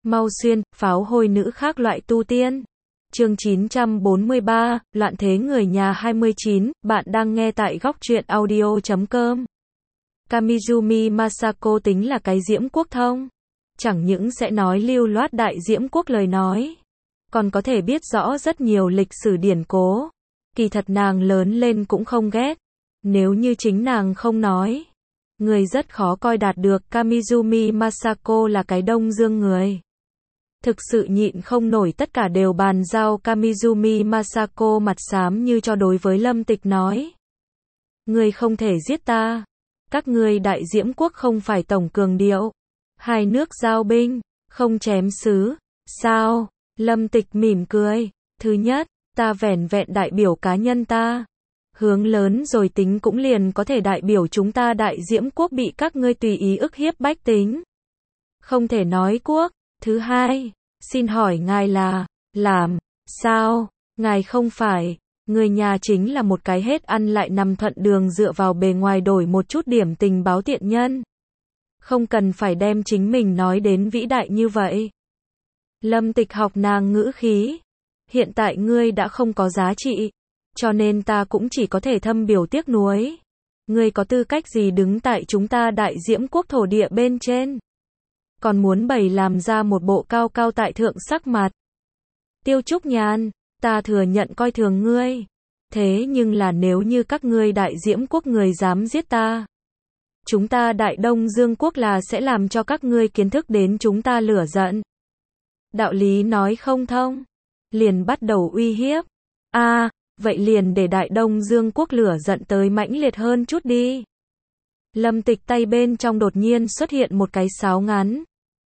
Mau Xuyên, pháo hôi nữ khác loại tu tiên. Chương 943, Loạn thế người nhà 29, bạn đang nghe tại góc truyện audio.com. Kamizumi Masako tính là cái diễm quốc thông. Chẳng những sẽ nói lưu loát đại diễm quốc lời nói, còn có thể biết rõ rất nhiều lịch sử điển cố. Kỳ thật nàng lớn lên cũng không ghét. Nếu như chính nàng không nói, người rất khó coi đạt được Kamizumi Masako là cái Đông Dương người. Thực sự nhịn không nổi, tất cả đều bàn giao. Kamizumi Masako mặt xám như cho đối với Lâm Tịch nói. Ngươi không thể giết ta. Các ngươi đại diễm quốc không phải tổng cường điệu. Hai nước giao binh, không chém xứ. Sao? Lâm Tịch mỉm cười. Thứ nhất, ta vẻn vẹn đại biểu cá nhân ta. Hướng lớn rồi tính cũng liền có thể đại biểu chúng ta đại diễm quốc bị các ngươi tùy ý ức hiếp bách tính. Không thể nói quốc. Thứ hai, xin hỏi ngài là, làm, sao, ngài không phải, người nhà chính là một cái hết ăn lại nằm thuận đường dựa vào bề ngoài đổi một chút điểm tình báo tiện nhân. Không cần phải đem chính mình nói đến vĩ đại như vậy. Lâm Tịch học nàng ngữ khí. Hiện tại ngươi đã không có giá trị, cho nên ta cũng chỉ có thể thâm biểu tiếc nuối. Ngươi có tư cách gì đứng tại chúng ta đại diễm quốc thổ địa bên trên? Còn muốn bày làm ra một bộ cao cao tại thượng sắc mặt. Tiêu Trúc Nhàn, ta thừa nhận coi thường ngươi. Thế nhưng là nếu như các ngươi đại diễm quốc người dám giết ta, chúng ta đại Đông Dương quốc là sẽ làm cho các ngươi kiến thức đến chúng ta lửa giận. Đạo lý nói không thông, liền bắt đầu uy hiếp. Vậy liền để đại Đông Dương quốc lửa giận tới mãnh liệt hơn chút đi. Lâm Tịch tay bên trong đột nhiên xuất hiện một cái sáo ngắn.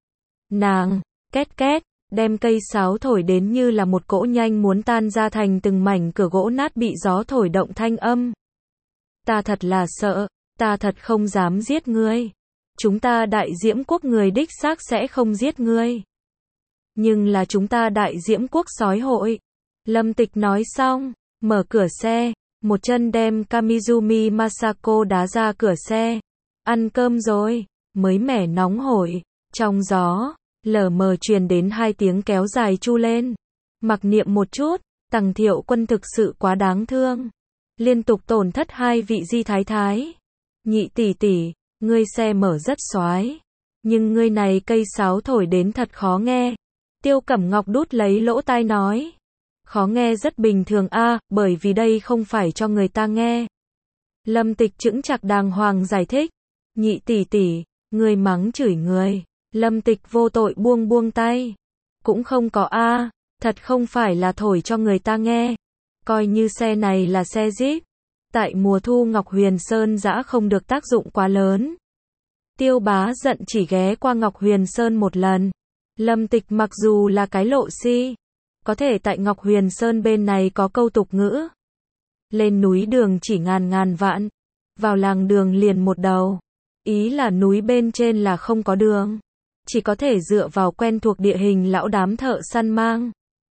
Nàng, két két, đem cây sáo thổi đến như là một cỗ nhanh muốn tan ra thành từng mảnh cửa gỗ nát bị gió thổi động thanh âm. Ta thật là sợ, ta thật không dám giết ngươi. Chúng ta đại diễm quốc người đích xác sẽ không giết ngươi. Nhưng là chúng ta đại diễm quốc sói hội. Lâm Tịch nói xong, mở cửa xe, một chân đem Kamizumi Masako đá ra cửa xe. Ăn cơm rồi, mới mẻ nóng hổi, trong gió, lờ mờ truyền đến hai tiếng kéo dài chu lên. Mặc niệm một chút, Tằng Thiệu Quân thực sự quá đáng thương. Liên tục tổn thất hai vị di thái thái. Nhị tỷ tỷ, ngươi xe mở rất xoái, nhưng ngươi này cây sáo thổi đến thật khó nghe. Tiêu Cẩm Ngọc đút lấy lỗ tai nói. Khó nghe rất bình thường bởi vì đây không phải cho người ta nghe. Lâm Tịch chững chạc đàng hoàng giải thích. Nhị tỷ tỷ, ngươi mắng chửi người. Lâm Tịch vô tội buông buông tay. Cũng không có thật không phải là thổi cho người ta nghe. Coi như xe này là xe Jeep. Tại mùa thu Ngọc Huyền Sơn dã không được tác dụng quá lớn. Tiêu Bá giận chỉ ghé qua Ngọc Huyền Sơn một lần. Lâm Tịch mặc dù là cái lộ si, có thể tại Ngọc Huyền Sơn bên này có câu tục ngữ. Lên núi đường chỉ ngàn vạn, vào làng đường liền một đầu. Ý là núi bên trên là không có đường, chỉ có thể dựa vào quen thuộc địa hình lão đám thợ săn mang.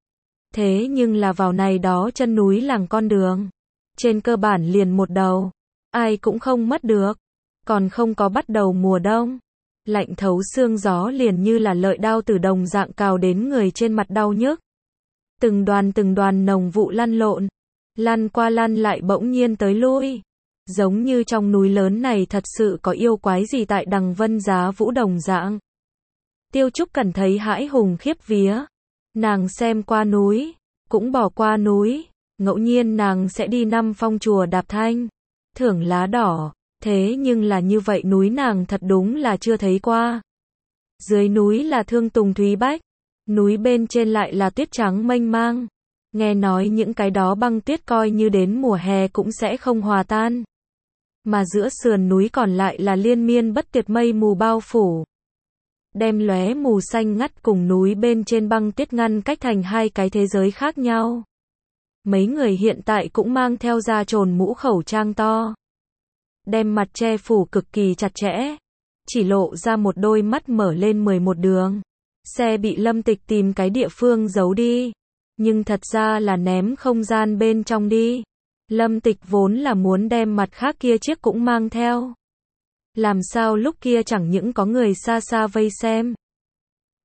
Thế nhưng là vào này đó chân núi làng con đường, trên cơ bản liền một đầu, ai cũng không mất được. Còn không có bắt đầu mùa đông, lạnh thấu xương gió liền như là lợi đao từ đồng dạng cào đến người trên mặt đau nhức. Từng đoàn nồng vụ lăn lộn, lăn qua lăn lại bỗng nhiên tới lui. Giống như trong núi lớn này thật sự có yêu quái gì tại đằng Vân Giá Vũ đồng dạng. Tiêu Trúc Cẩn thấy hãi hùng khiếp vía. Nàng xem qua núi, cũng bỏ qua núi, ngẫu nhiên nàng sẽ đi Năm Phong chùa Đạp Thanh, thưởng lá đỏ, thế nhưng là như vậy núi nàng thật đúng là chưa thấy qua. Dưới núi là Thương Tùng Thúy Bách, núi bên trên lại là tuyết trắng mênh mang. Nghe nói những cái đó băng tuyết coi như đến mùa hè cũng sẽ không hòa tan. Mà giữa sườn núi còn lại là liên miên bất tuyệt mây mù bao phủ. Đem lóe mù xanh ngắt cùng núi bên trên băng tuyết ngăn cách thành hai cái thế giới khác nhau. Mấy người hiện tại cũng mang theo da trồn mũ khẩu trang to. Đem mặt che phủ cực kỳ chặt chẽ. Chỉ lộ ra một đôi mắt mở lên 11 đường. Xe bị Lâm Tịch tìm cái địa phương giấu đi. Nhưng thật ra là ném không gian bên trong đi. Lâm Tịch vốn là muốn đem mặt khác kia chiếc cũng mang theo. Làm sao lúc kia chẳng những có người xa xa vây xem.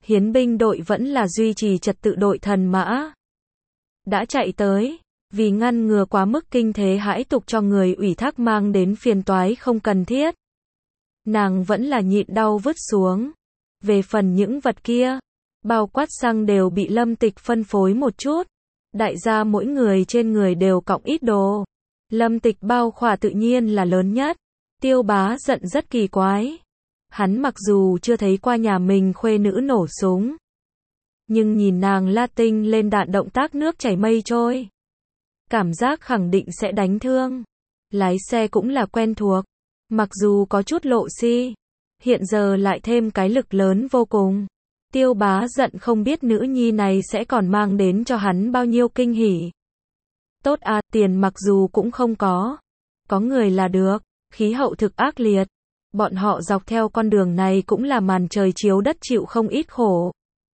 hiến binh đội vẫn là duy trì trật tự đội thần mã. Đã chạy tới, vì ngăn ngừa quá mức kinh thế hãi tục cho người ủy thác mang đến phiền toái không cần thiết. Nàng vẫn là nhịn đau vứt xuống. Về phần những vật kia, bao quát xăng đều bị Lâm Tịch phân phối một chút. Đại gia mỗi người trên người đều cõng ít đồ. Lâm Tịch bao khỏa tự nhiên là lớn nhất. Tiêu Bá giận rất kỳ quái. Hắn mặc dù chưa thấy qua nhà mình khuê nữ nổ súng, nhưng nhìn nàng la tinh lên đạn động tác nước chảy mây trôi, cảm giác khẳng định sẽ đánh thương. Lái xe cũng là quen thuộc, mặc dù có chút lộ xi, hiện giờ lại thêm cái lực lớn vô cùng. Tiêu Bá giận không biết nữ nhi này sẽ còn mang đến cho hắn bao nhiêu kinh hỉ. Tốt à, tiền mặc dù cũng không có người là được, khí hậu thực ác liệt. Bọn họ dọc theo con đường này cũng là màn trời chiếu đất chịu không ít khổ.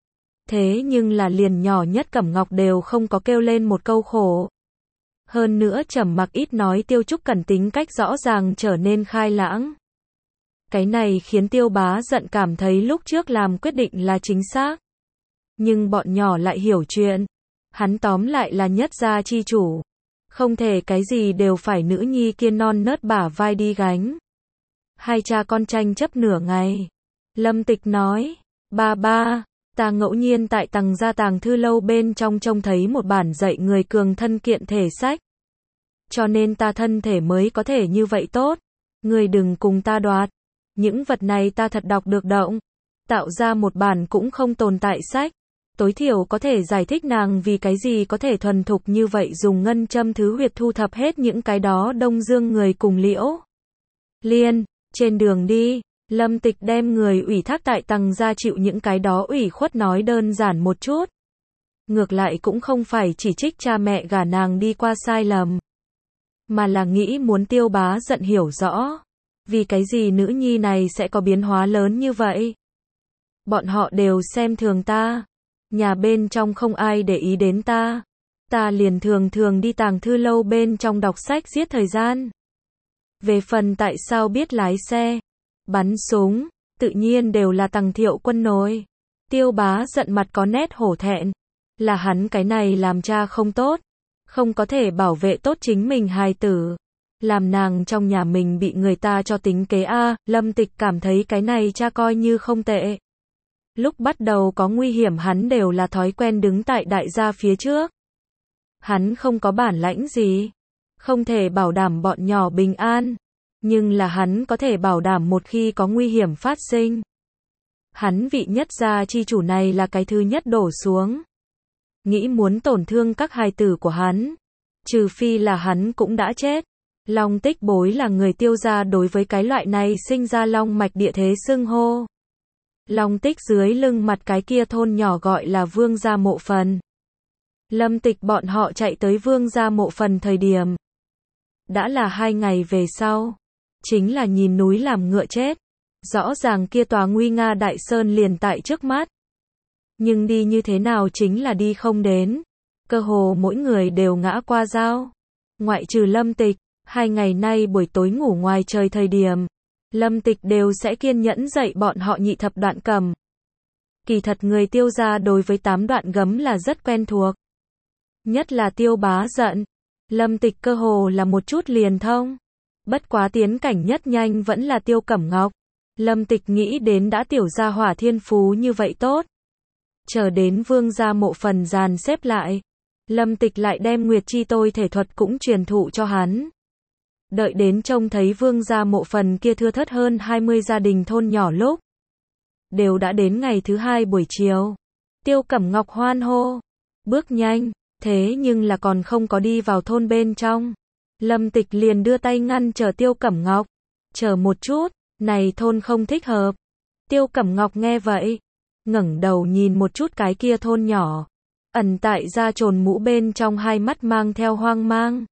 Thế nhưng là liền nhỏ nhất Cẩm Ngọc đều không có kêu lên một câu khổ. Hơn nữa trầm mặc ít nói Tiêu Trúc Cẩn tính cách rõ ràng trở nên khai lãng. Cái này khiến Tiêu Bá giận cảm thấy lúc trước làm quyết định là chính xác. Nhưng bọn nhỏ lại hiểu chuyện. Hắn tóm lại là nhất gia chi chủ. Không thể cái gì đều phải nữ nhi kia non nớt bả vai đi gánh. Hai cha con tranh chấp nửa ngày. Lâm Tịch nói, ba, ta ngẫu nhiên tại tầng gia tàng thư lâu bên trong trông thấy một bản dạy người cường thân kiện thể sách. Cho nên ta thân thể mới có thể như vậy tốt. Người đừng cùng ta đoạt. Những vật này ta thật đọc được động. Tạo ra một bản cũng không tồn tại sách. Tối thiểu có thể giải thích nàng vì cái gì có thể thuần thục như vậy dùng ngân châm thứ huyệt thu thập hết những cái đó Đông Dương người cùng Liễu Liên. Trên đường đi, Lâm Tịch đem người ủy thác tại tầng gia chịu những cái đó ủy khuất nói đơn giản một chút. Ngược lại cũng không phải chỉ trích cha mẹ gả nàng đi qua sai lầm, mà là nghĩ muốn Tiêu Bá giận hiểu rõ. Vì cái gì nữ nhi này sẽ có biến hóa lớn như vậy? Bọn họ đều xem thường ta. Nhà bên trong không ai để ý đến ta. Ta liền thường đi tàng thư lâu bên trong đọc sách giết thời gian. Về phần tại sao biết lái xe, bắn súng, tự nhiên đều là Tằng Thiệu Quân nổi. Tiêu Bá giận mặt có nét hổ thẹn. Là hắn cái này làm cha không tốt. Không có thể bảo vệ tốt chính mình hài tử. Làm nàng trong nhà mình bị người ta cho tính kế a. Lâm Tịch cảm thấy cái này cha coi như không tệ. Lúc bắt đầu có nguy hiểm hắn đều là thói quen đứng tại đại gia phía trước. Hắn không có bản lãnh gì. Không thể bảo đảm bọn nhỏ bình an. Nhưng là hắn có thể bảo đảm một khi có nguy hiểm phát sinh. Hắn vị nhất gia chi chủ này là cái thứ nhất đổ xuống. Nghĩ muốn tổn thương các hài tử của hắn. Trừ phi là hắn cũng đã chết. Long Tích Bối là người Tiêu gia đối với cái loại này sinh ra long mạch địa thế xưng hô. Long Tích dưới lưng mặt cái kia thôn nhỏ gọi là Vương gia mộ phần. Lâm Tịch bọn họ chạy tới Vương gia mộ phần thời điểm. Đã là 2 ngày về sau. Chính là nhìn núi làm ngựa chết. Rõ ràng kia tòa nguy nga đại sơn liền tại trước mắt. Nhưng đi như thế nào chính là đi không đến. Cơ hồ mỗi người đều ngã qua dao. Ngoại trừ Lâm Tịch, 2 ngày nay buổi tối ngủ ngoài trời thời điểm. Lâm Tịch đều sẽ kiên nhẫn dạy bọn họ nhị thập đoạn cầm. Kỳ thật người Tiêu gia đối với 8 đoạn gấm là rất quen thuộc. Nhất là Tiêu Bá giận. Lâm Tịch cơ hồ là một chút liền thông. Bất quá tiến cảnh nhất nhanh vẫn là Tiêu Cẩm Ngọc. Lâm Tịch nghĩ đến đã tiểu gia hỏa thiên phú như vậy tốt. Chờ đến Vương gia mộ phần dàn xếp lại. Lâm Tịch lại đem Nguyệt Chi Tôi thể thuật cũng truyền thụ cho hắn. Đợi đến trông thấy Vương gia mộ phần kia thưa thớt hơn 20 gia đình thôn nhỏ lúc. Đều đã đến ngày thứ 2 buổi chiều. Tiêu Cẩm Ngọc hoan hô. Bước nhanh, thế nhưng là còn không có đi vào thôn bên trong. Lâm Tịch liền đưa tay ngăn chờ Tiêu Cẩm Ngọc. Chờ một chút, này thôn không thích hợp. Tiêu Cẩm Ngọc nghe vậy. Ngẩng đầu nhìn một chút cái kia thôn nhỏ. Ẩn tại da trồn mũ bên trong hai mắt mang theo hoang mang.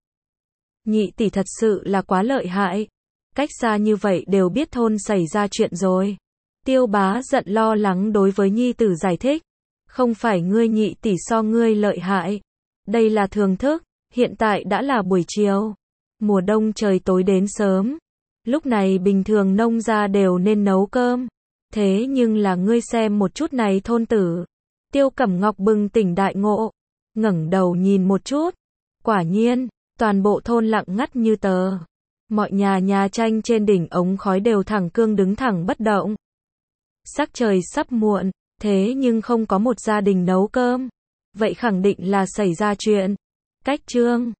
Nhị tỷ thật sự là quá lợi hại. Cách xa như vậy đều biết thôn xảy ra chuyện rồi. Tiêu Bá giận lo lắng đối với nhi tử giải thích. Không phải ngươi nhị tỷ so ngươi lợi hại. Đây là thường thức. Hiện tại đã là buổi chiều. Mùa đông trời tối đến sớm. Lúc này bình thường nông gia đều nên nấu cơm. Thế nhưng là ngươi xem một chút này thôn tử. Tiêu Cẩm Ngọc bừng tỉnh đại ngộ, ngẩng đầu nhìn một chút. Quả nhiên, toàn bộ thôn lặng ngắt như tờ. Mọi nhà tranh trên đỉnh ống khói đều thẳng cương đứng thẳng bất động. Sắc trời sắp muộn, thế nhưng không có một gia đình nấu cơm. Vậy khẳng định là xảy ra chuyện. Cách chương